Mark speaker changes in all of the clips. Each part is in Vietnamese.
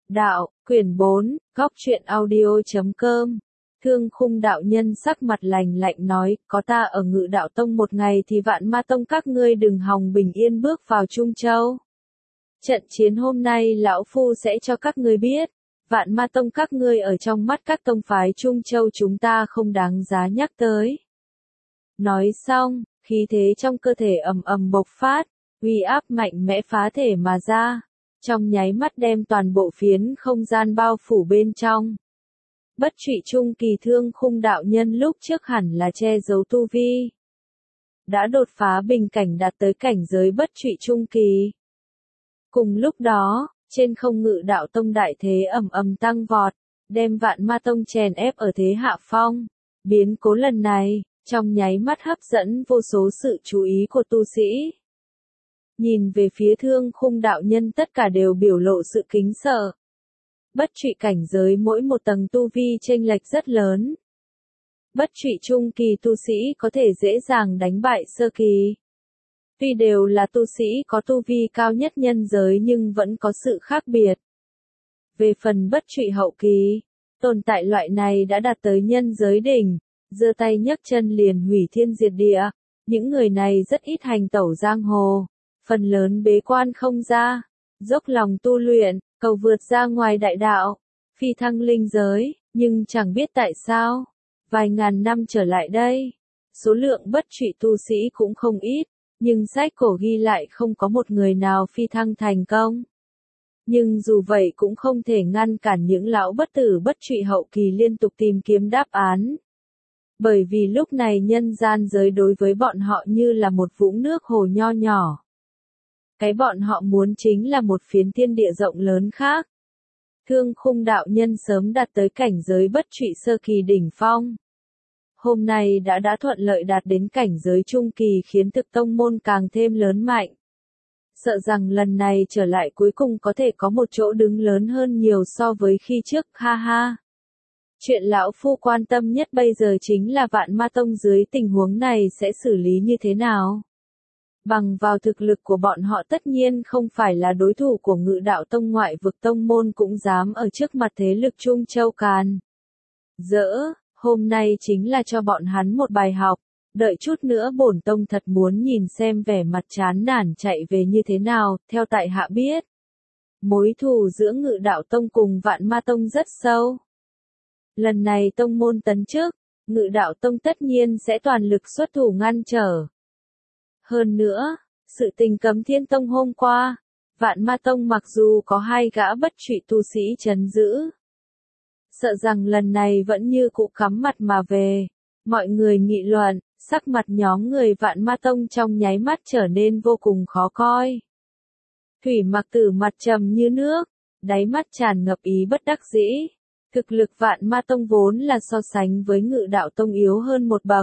Speaker 1: Đạo, quyển 4, góc truyện audio.com. Thương Khung đạo nhân sắc mặt lành lạnh nói, có ta ở Ngự Đạo Tông một ngày thì Vạn Ma Tông các ngươi đừng hòng bình yên bước vào Trung Châu. Trận chiến hôm nay lão phu sẽ cho các ngươi biết, Vạn Ma Tông các ngươi ở trong mắt các tông phái Trung Châu chúng ta không đáng giá nhắc tới. Nói xong, khí thế trong cơ thể ầm ầm bộc phát, uy áp mạnh mẽ phá thể mà ra, trong nháy mắt đem toàn bộ phiến không gian bao phủ bên trong. Bất Trụy Trung Kỳ Thương Khung đạo nhân lúc trước hẳn là che giấu tu vi, đã đột phá bình cảnh đạt tới cảnh giới Bất Trụy Trung Kỳ. Cùng lúc đó, trên không Ngự Đạo Tông đại thế ầm ầm tăng vọt, đem Vạn Ma Tông chèn ép ở thế hạ phong. Biến cố lần này, trong nháy mắt hấp dẫn vô số sự chú ý của tu sĩ. Nhìn về phía Thương Khung đạo nhân tất cả đều biểu lộ sự kính sợ. Bất Trụy cảnh giới mỗi một tầng tu vi chênh lệch rất lớn. Bất Trụy Trung Kỳ tu sĩ có thể dễ dàng đánh bại Sơ Kỳ. Tuy đều là tu sĩ có tu vi cao nhất nhân giới nhưng vẫn có sự khác biệt. Về phần Bất Trụy Hậu Kỳ, tồn tại loại này đã đạt tới nhân giới đỉnh, giơ tay nhấc chân liền hủy thiên diệt địa. Những người này rất ít hành tẩu giang hồ, phần lớn bế quan không ra, dốc lòng tu luyện, cầu vượt ra ngoài đại đạo, phi thăng linh giới, nhưng chẳng biết tại sao, vài ngàn năm trở lại đây, số lượng bất trụy tu sĩ cũng không ít, nhưng sách cổ ghi lại không có một người nào phi thăng thành công. Nhưng dù vậy cũng không thể ngăn cản những lão bất tử bất trụy hậu kỳ liên tục tìm kiếm đáp án. Bởi vì lúc này nhân gian giới đối với bọn họ như là một vũng nước hồ nho nhỏ. Cái bọn họ muốn chính là một phiến thiên địa rộng lớn khác. Thương Khung đạo nhân sớm đạt tới cảnh giới Bất Trụy Sơ Kỳ đỉnh phong. Hôm nay đã thuận lợi đạt đến cảnh giới Trung Kỳ khiến thực tông môn càng thêm lớn mạnh. Sợ rằng lần này trở lại cuối cùng có thể có một chỗ đứng lớn hơn nhiều so với khi trước, ha ha. Chuyện lão phu quan tâm nhất bây giờ chính là Vạn Ma Tông dưới tình huống này sẽ xử lý như thế nào. Bằng vào thực lực của bọn họ tất nhiên không phải là đối thủ của Ngự Đạo Tông, ngoại vực tông môn cũng dám ở trước mặt thế lực Trung Châu càn rỡ, hôm nay chính là cho bọn hắn một bài học, đợi chút nữa bổn tông thật muốn nhìn xem vẻ mặt chán nản chạy về như thế nào, theo tại hạ biết. Mối thù giữa Ngự Đạo Tông cùng Vạn Ma Tông rất sâu. Lần này tông môn tấn chức, Ngự Đạo Tông tất nhiên sẽ toàn lực xuất thủ ngăn trở. Hơn nữa, sự tình Cấm Thiên Tông hôm qua, Vạn Ma Tông mặc dù có hai gã bất trụy tu sĩ trấn giữ, sợ rằng lần này vẫn như cũ cắm mặt mà về. Mọi người nghị luận, sắc mặt nhóm người Vạn Ma Tông trong nháy mắt trở nên vô cùng khó coi. Thủy Mặc Tử mặt trầm như nước, đáy mắt tràn ngập ý bất đắc dĩ. Thực lực Vạn Ma Tông vốn là so sánh với Ngự Đạo Tông yếu hơn một bậc.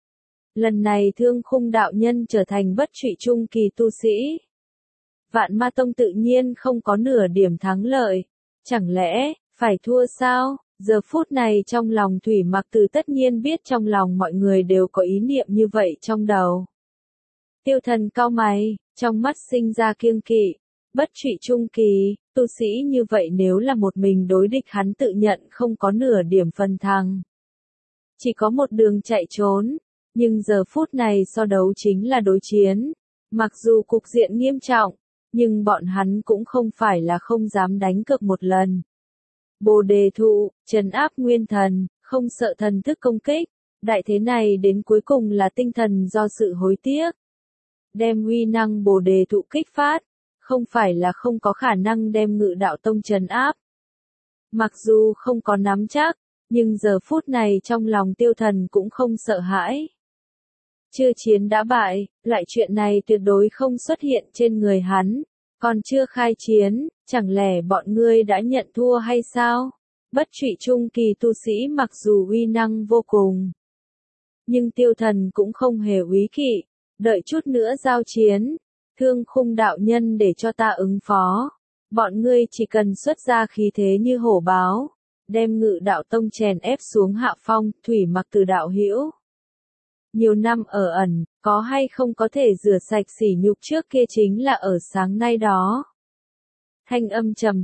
Speaker 1: Lần này Thương Khung đạo nhân trở thành Bất Trụy Trung Kỳ tu sĩ. Vạn Ma Tông tự nhiên không có nửa điểm thắng lợi. Chẳng lẽ, phải thua sao? Giờ phút này trong lòng Thủy Mặc Tử tất nhiên biết trong lòng mọi người đều có ý niệm như vậy trong đầu. Tiêu Thần cau mày, trong mắt sinh ra kiêng kỵ. Bất Trụy Trung Kỳ, tu sĩ như vậy nếu là một mình đối địch hắn tự nhận không có nửa điểm phần thắng. Chỉ có một đường chạy trốn. Nhưng giờ phút này so đấu chính là đối chiến. Mặc dù cục diện nghiêm trọng, nhưng bọn hắn cũng không phải là không dám đánh cược một lần. Bồ đề thụ, trấn áp nguyên thần, không sợ thần thức công kích. Đại thế này đến cuối cùng là tinh thần do sự hối tiếc. Đem uy năng bồ đề thụ kích phát, không phải là không có khả năng đem Ngự Đạo Tông trấn áp. Mặc dù không có nắm chắc, nhưng giờ phút này trong lòng Tiêu Thần cũng không sợ hãi. Chưa chiến đã bại, loại chuyện này tuyệt đối không xuất hiện trên người hắn. Còn chưa khai chiến, chẳng lẽ bọn ngươi đã nhận thua hay sao? Bất Trụy Trung Kỳ tu sĩ mặc dù uy năng vô cùng, nhưng Tiêu Thần cũng không hề úy kỵ, đợi chút nữa giao chiến, Thương Khung đạo nhân để cho ta ứng phó. Bọn ngươi chỉ cần xuất ra khí thế như hổ báo, đem Ngự Đạo Tông chèn ép xuống hạ phong. Thủy Mặc Tử đạo hữu, nhiều năm ở ẩn, có hay không có thể rửa sạch sỉ nhục trước kia chính là ở sáng nay đó. Thanh âm trầm thấp,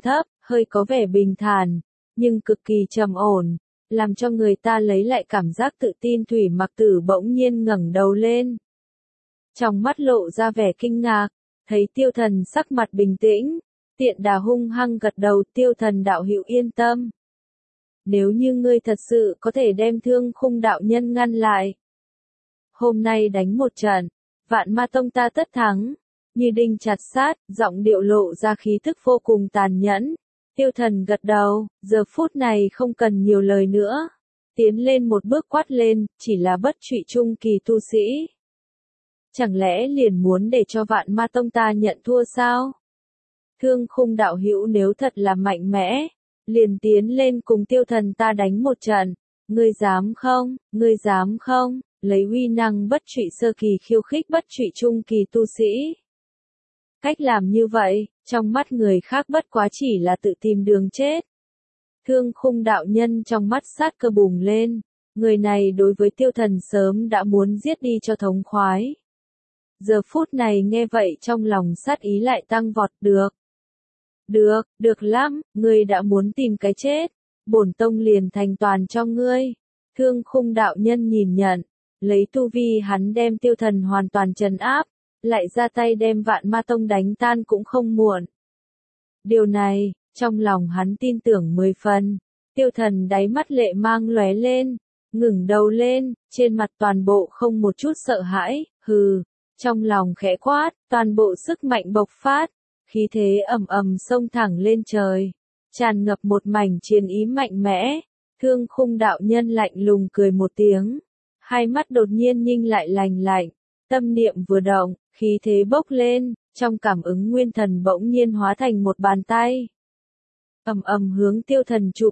Speaker 1: hơi có vẻ bình thản, nhưng cực kỳ trầm ổn, làm cho người ta lấy lại cảm giác tự tin. Thủy Mặc Tử bỗng nhiên ngẩng đầu lên. Trong mắt lộ ra vẻ kinh ngạc, thấy Tiêu Thần sắc mặt bình tĩnh, Tiện Đà hung hăng gật đầu. Tiêu Thần đạo hữu yên tâm. Nếu như ngươi thật sự có thể đem Thương Khung đạo nhân ngăn lại, hôm nay đánh một trận, Vạn Ma Tông ta tất thắng. Như đinh chặt sát, giọng điệu lộ ra khí thức vô cùng tàn nhẫn. Tiêu Thần gật đầu, giờ phút này không cần nhiều lời nữa. Tiến lên một bước quát lên, chỉ là bất trụy trung kỳ tu sĩ. Chẳng lẽ liền muốn để cho Vạn Ma Tông ta nhận thua sao? Thương Khung đạo hữu nếu thật là mạnh mẽ, liền tiến lên cùng Tiêu Thần ta đánh một trận. Ngươi dám không? Ngươi dám không? Lấy uy năng bất trụy sơ kỳ khiêu khích bất trụy trung kỳ tu sĩ. Cách làm như vậy, trong mắt người khác bất quá chỉ là tự tìm đường chết. Thương Khung đạo nhân trong mắt sát cơ bùng lên, người này đối với Tiêu Thần sớm đã muốn giết đi cho thống khoái. Giờ phút này nghe vậy trong lòng sát ý lại tăng vọt. Được lắm, ngươi đã muốn tìm cái chết, bổn tông liền thành toàn cho ngươi. Thương Khung đạo nhân nhìn nhận, lấy tu vi hắn đem Tiêu Thần hoàn toàn trấn áp, lại ra tay đem Vạn Ma Tông đánh tan cũng không muộn. Điều này, trong lòng hắn tin tưởng 10 phần. Tiêu Thần đáy mắt lệ mang lóe lên, ngẩng đầu lên, trên mặt toàn bộ không một chút sợ hãi, hừ, trong lòng khẽ quát, toàn bộ sức mạnh bộc phát, khí thế ầm ầm xông thẳng lên trời, tràn ngập một mảnh chiến ý mạnh mẽ. Thương Khung đạo nhân lạnh lùng cười một tiếng, hai mắt đột nhiên nhinh lại lành lạnh, tâm niệm vừa động, khí thế bốc lên, trong cảm ứng nguyên thần bỗng nhiên hóa thành một bàn tay. Ầm ầm hướng Tiêu Thần chụp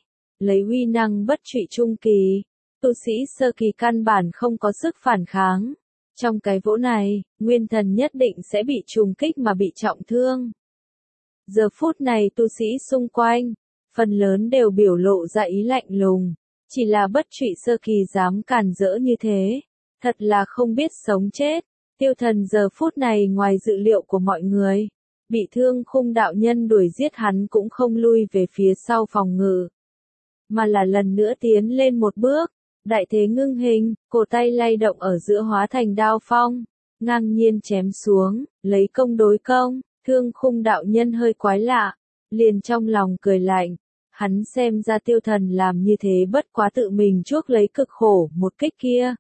Speaker 1: lấy uy năng bất trụy trung kỳ, tu sĩ sơ kỳ căn bản không có sức phản kháng. Trong cái vỗ này, nguyên thần nhất định sẽ bị trùng kích mà bị trọng thương. Giờ phút này tu sĩ xung quanh, phần lớn đều biểu lộ ra ý lạnh lùng, chỉ là bất trụy sơ kỳ dám càn rỡ như thế, thật là không biết sống chết. Tiêu Thần giờ phút này ngoài dự liệu của mọi người, bị Thương Khung đạo nhân đuổi giết hắn cũng không lui về phía sau phòng ngự, mà là lần nữa tiến lên một bước, đại thế ngưng hình, cổ tay lay động ở giữa hóa thành đao phong, ngang nhiên chém xuống, lấy công đối công. Thương Khung đạo nhân hơi quái lạ, liền trong lòng cười lạnh, hắn xem ra Tiêu Thần làm như thế bất quá tự mình chuốc lấy cực khổ một kích kia.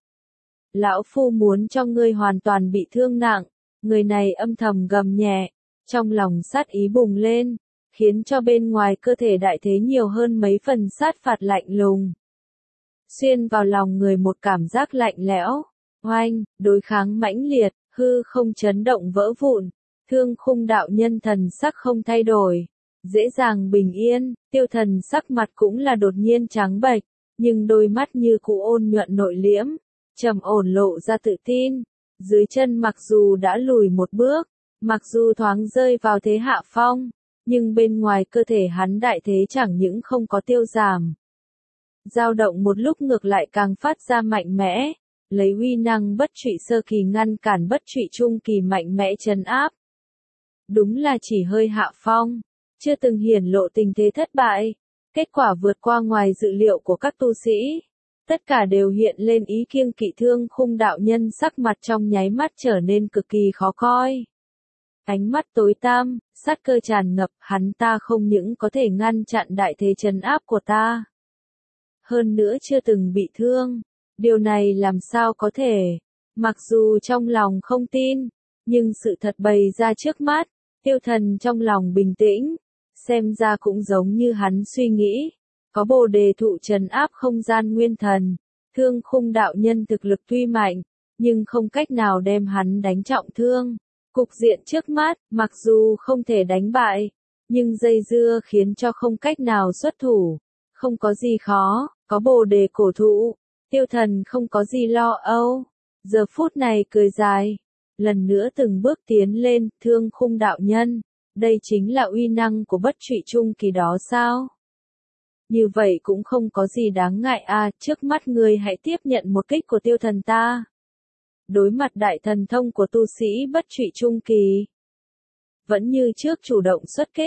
Speaker 1: Lão phu muốn cho ngươi hoàn toàn bị thương nặng. Người này âm thầm gầm nhẹ, trong lòng sát ý bùng lên, khiến cho bên ngoài cơ thể đại thế nhiều hơn mấy phần sát phạt lạnh lùng. Xuyên vào lòng người một cảm giác lạnh lẽo, oanh, đối kháng mãnh liệt, hư không chấn động vỡ vụn. Thương Khung đạo nhân thần sắc không thay đổi, dễ dàng bình yên. Tiêu Thần sắc mặt cũng là đột nhiên trắng bệch, nhưng đôi mắt như cũ ôn nhuận nội liễm, trầm ổn lộ ra tự tin. Dưới chân mặc dù đã lùi một bước, mặc dù thoáng rơi vào thế hạ phong, nhưng bên ngoài cơ thể hắn đại thế chẳng những không có tiêu giảm, dao động một lúc ngược lại càng phát ra mạnh mẽ, lấy uy năng bất trụy sơ kỳ ngăn cản bất trụy trung kỳ mạnh mẽ trấn áp. Đúng là chỉ hơi hạ phong, chưa từng hiển lộ tình thế thất bại, kết quả vượt qua ngoài dự liệu của các tu sĩ. Tất cả đều hiện lên ý kiêng kỵ. Thương Khung đạo nhân sắc mặt trong nháy mắt trở nên cực kỳ khó coi. Ánh mắt tối tăm, sát cơ tràn ngập, hắn ta không những có thể ngăn chặn đại thế trấn áp của ta, hơn nữa chưa từng bị thương. Điều này làm sao có thể? Mặc dù trong lòng không tin, nhưng sự thật bày ra trước mắt. Tiêu Thần trong lòng bình tĩnh, xem ra cũng giống như hắn suy nghĩ, có Bồ Đề thụ trấn áp không gian nguyên thần. Thương Khung đạo nhân thực lực tuy mạnh, nhưng không cách nào đem hắn đánh trọng thương. Cục diện trước mắt, mặc dù không thể đánh bại, nhưng dây dưa khiến cho không cách nào xuất thủ. Không có gì khó, có Bồ Đề cổ thụ, Tiêu Thần không có gì lo âu. Giờ phút này cười dài, lần nữa từng bước tiến lên. Thương Khung đạo nhân, đây chính là uy năng của bất trụy trung kỳ đó sao? Như vậy cũng không có gì đáng ngại à, trước mắt ngươi hãy tiếp nhận một kích của Tiêu Thần ta. Đối mặt đại thần thông của tu sĩ bất trụy trung kỳ, vẫn như trước chủ động xuất kích,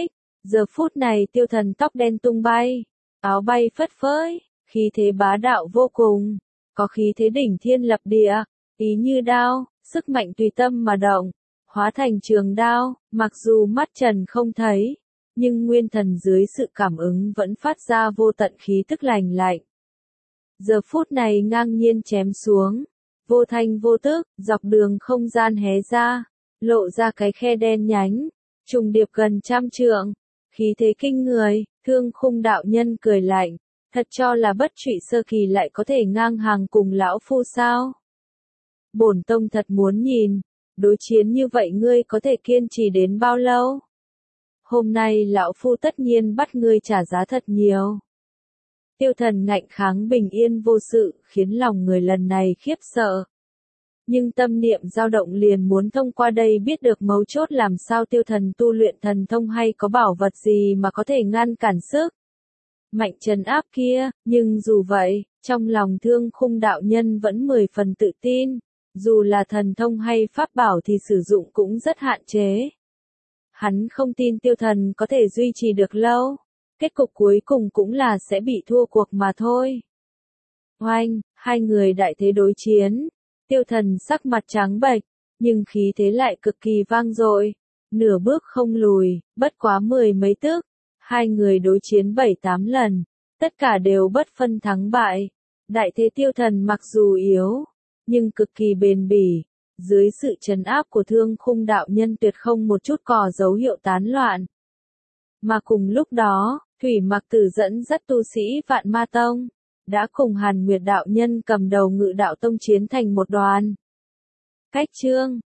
Speaker 1: Giờ phút này Tiêu Thần tóc đen tung bay, áo bay phất phới, khí thế bá đạo vô cùng, có khí thế đỉnh thiên lập địa, ý như đao, sức mạnh tùy tâm mà động, hóa thành trường đao, mặc dù mắt trần không thấy, nhưng nguyên thần dưới sự cảm ứng vẫn phát ra vô tận khí tức lành lạnh. Giờ phút này ngang nhiên chém xuống, vô thanh vô tức, dọc đường không gian hé ra, lộ ra cái khe đen nhánh, trùng điệp gần 100 trượng, khí thế kinh người. Thương Khung đạo nhân cười lạnh, thật cho là bất trụy sơ kỳ lại có thể ngang hàng cùng lão phu sao? Bổn tông thật muốn nhìn, đối chiến như vậy ngươi có thể kiên trì đến bao lâu? Hôm nay lão phu tất nhiên bắt ngươi trả giá thật nhiều. Tiêu Thần ngạnh kháng bình yên vô sự, khiến lòng người lần này khiếp sợ. Nhưng tâm niệm dao động liền muốn thông qua đây biết được mấu chốt làm sao Tiêu Thần tu luyện thần thông hay có bảo vật gì mà có thể ngăn cản sức mạnh trấn áp kia, nhưng dù vậy, trong lòng Thương Khung đạo nhân vẫn 10 phần tự tin, dù là thần thông hay pháp bảo thì sử dụng cũng rất hạn chế. Hắn không tin Tiêu Thần có thể duy trì được lâu, kết cục cuối cùng cũng là sẽ bị thua cuộc mà thôi. Oanh, hai người đại thế đối chiến, Tiêu Thần sắc mặt trắng bệch, nhưng khí thế lại cực kỳ vang dội, nửa bước không lùi, bất quá 10 mấy tức, hai người đối chiến 7-8 lần, tất cả đều bất phân thắng bại. Đại thế Tiêu Thần mặc dù yếu, nhưng cực kỳ bền bỉ, dưới sự trấn áp của Thương Khung đạo nhân tuyệt không một chút cò dấu hiệu tán loạn. Mà cùng lúc đó, Thủy Mặc Tử dẫn dắt tu sĩ Vạn Ma Tông, đã cùng Hàn Nguyệt đạo nhân cầm đầu Ngự Đạo Tông chiến thành một đoàn. Cách chương